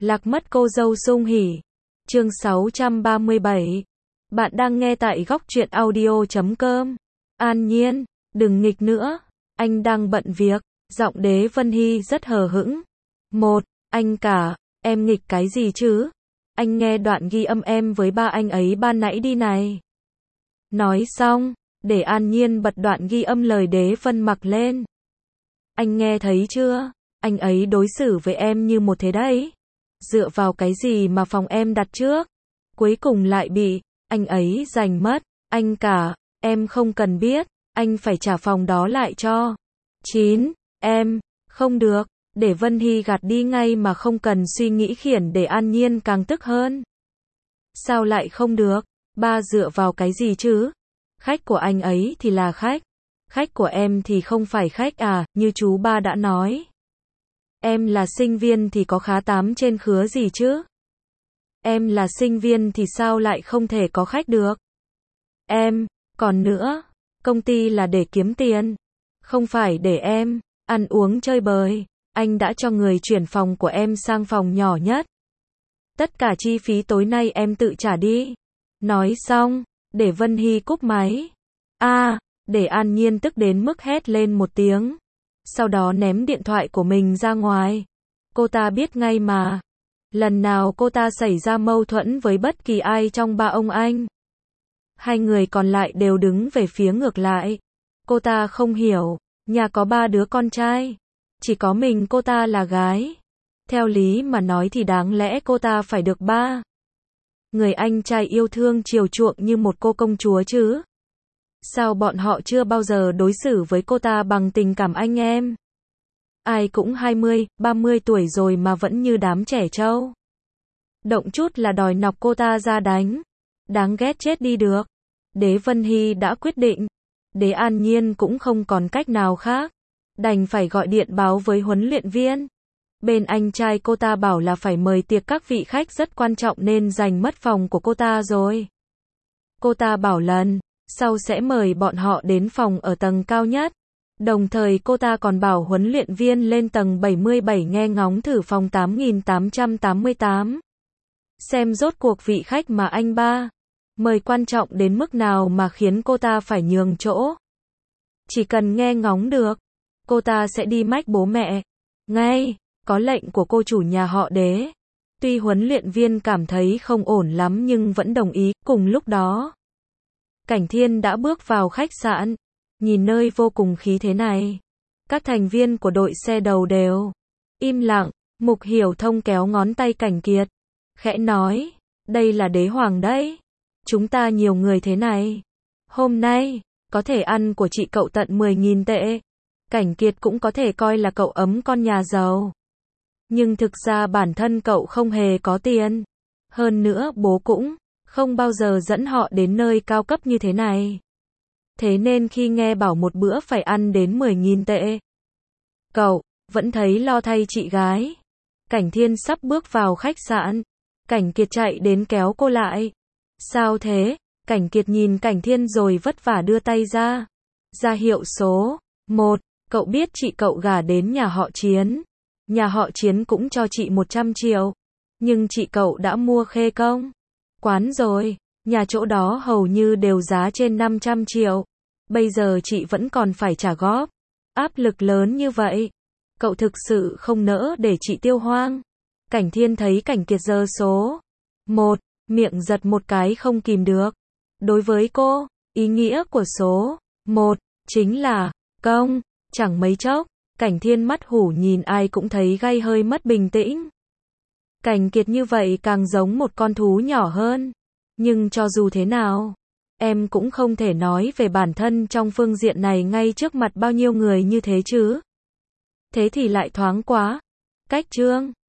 Lạc mất cô dâu sung hỉ. Chương 637. Bạn đang nghe tại góc truyện audio.com. An Nhiên, đừng nghịch nữa. Anh đang bận việc. Giọng Đế Vân Hy rất hờ hững. Anh cả, em nghịch cái gì chứ? Anh nghe đoạn ghi âm em với ba anh ấy ban nãy đi này. Nói xong, để An Nhiên bật đoạn ghi âm lời Đế Vân Mặc lên. Anh nghe thấy chưa? Anh ấy đối xử với em như một thế đấy. Dựa vào cái gì mà phòng em đặt trước? Cuối cùng lại bị anh ấy giành mất. Anh cả, em không cần biết, anh phải trả phòng đó lại cho. Em, không được, để Vân Hy gạt đi ngay mà không cần suy nghĩ khiển để An Nhiên càng tức hơn. Sao lại không được? Ba dựa vào cái gì chứ? Khách của anh ấy thì là khách. Khách của em thì không phải khách à, như chú ba đã nói. Em là sinh viên thì có khá 8 trên khứa gì chứ? Em là sinh viên thì sao lại không thể có khách được? Còn nữa, công ty là để kiếm tiền, không phải để em ăn uống chơi bời. Anh đã cho người chuyển phòng của em sang phòng nhỏ nhất. Tất cả chi phí tối nay em tự trả đi. Nói xong, để Vân Hy cúp máy. Để An Nhiên tức đến mức hét lên một tiếng. Sau đó ném điện thoại của mình ra ngoài. Cô ta biết ngay mà. Lần nào cô ta xảy ra mâu thuẫn với bất kỳ ai trong ba ông anh, hai người còn lại đều đứng về phía ngược lại. Cô ta không hiểu, nhà có 3 đứa con trai, chỉ có mình cô ta là gái. Theo lý mà nói thì đáng lẽ cô ta phải được 3 người anh trai yêu thương chiều chuộng như một cô công chúa chứ. Sao bọn họ chưa bao giờ đối xử với cô ta bằng tình cảm anh em? Ai cũng 20, 30 tuổi rồi mà vẫn như đám trẻ trâu. Động chút là đòi nọc cô ta ra đánh. Đáng ghét chết đi được. Đế Vân Hy đã quyết định. Đế An Nhiên cũng không còn cách nào khác. Đành phải gọi điện báo với huấn luyện viên. Bên anh trai cô ta bảo là phải mời tiệc các vị khách rất quan trọng nên giành mất phòng của cô ta rồi. Cô ta bảo lần sau sẽ mời bọn họ đến phòng ở tầng cao nhất. Đồng thời cô ta còn bảo huấn luyện viên lên tầng 77 nghe ngóng thử phòng 8888. Xem rốt cuộc vị khách mà anh ba mời quan trọng đến mức nào mà khiến cô ta phải nhường chỗ. Chỉ cần nghe ngóng được, cô ta sẽ đi mách bố mẹ ngay. Có lệnh của cô chủ nhà họ Đế. Tuy huấn luyện viên cảm thấy không ổn lắm nhưng vẫn đồng ý. Cùng lúc đó, Cảnh Thiên đã bước vào khách sạn. Nhìn nơi vô cùng khí thế này, các thành viên của đội xe đầu đều im lặng. Mục Hiểu Thông kéo ngón tay Cảnh Kiệt, khẽ nói, đây là đế hoàng đấy. Chúng ta nhiều người thế này, hôm nay, có thể ăn của chị cậu tận 10.000 tệ. Cảnh Kiệt cũng có thể coi là cậu ấm con nhà giàu. Nhưng thực ra bản thân cậu không hề có tiền. Hơn nữa bố cũng không bao giờ dẫn họ đến nơi cao cấp như thế này. Thế nên khi nghe bảo một bữa phải ăn đến 10.000 tệ, cậu vẫn thấy lo thay chị gái. Cảnh Thiên sắp bước vào khách sạn. Cảnh Kiệt chạy đến kéo cô lại. Sao thế? Cảnh Kiệt nhìn Cảnh Thiên rồi vất vả đưa tay ra. Ra hiệu số 1. Cậu biết chị cậu gả đến nhà họ Chiến. Nhà họ Chiến cũng cho chị 100 triệu. Nhưng chị cậu đã mua Khê Công quán rồi. Nhà chỗ đó hầu như đều giá trên 500 triệu. Bây giờ chị vẫn còn phải trả góp. Áp lực lớn như vậy, cậu thực sự không nỡ để chị tiêu hoang. Cảnh Thiên thấy Cảnh Kiệt giơ số 1, miệng giật một cái không kìm được. Đối với cô, ý nghĩa của số 1 chính là công. Chẳng mấy chốc, Cảnh Thiên mắt hủ nhìn ai cũng thấy gay hơi mất bình tĩnh. Cảnh Kiệt như vậy càng giống một con thú nhỏ hơn. Nhưng cho dù thế nào, em cũng không thể nói về bản thân trong phương diện này ngay trước mặt bao nhiêu người như thế chứ. Thế thì lại thoáng quá. Cách trương.